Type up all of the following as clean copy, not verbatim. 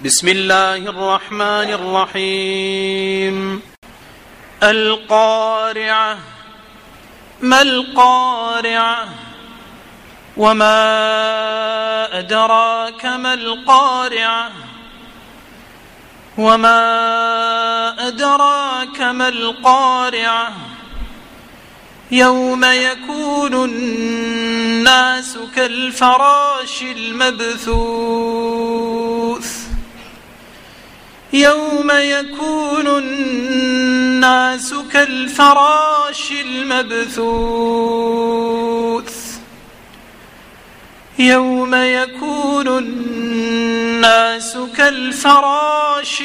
بسم الله الرحمن الرحيم. القارعة. ما القارعة؟ وما أدراك ما القارعة؟ وما أدراك ما القارعة؟ يوم يكون الناس كالفراش المبثوث. يوم يكون الناس كالفراش المبثوث. يوم يكون الناس كالفراش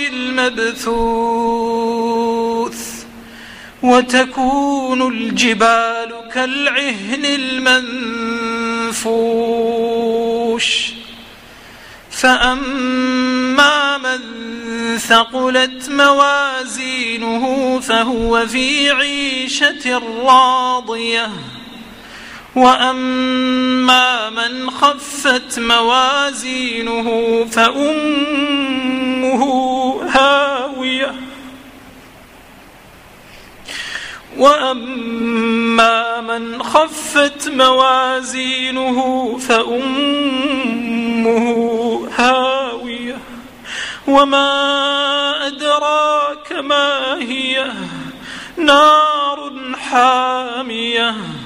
المبثوث. وتكون الجبال كالعهن المنفوش. فأما من ثقلت موازينه فهو في عيشة راضية. وأما من خفت موازينه فأمه هاوية. وأما من خفت موازينه فأمه هاوية. وما أدراك ما هي؟ نار حامية.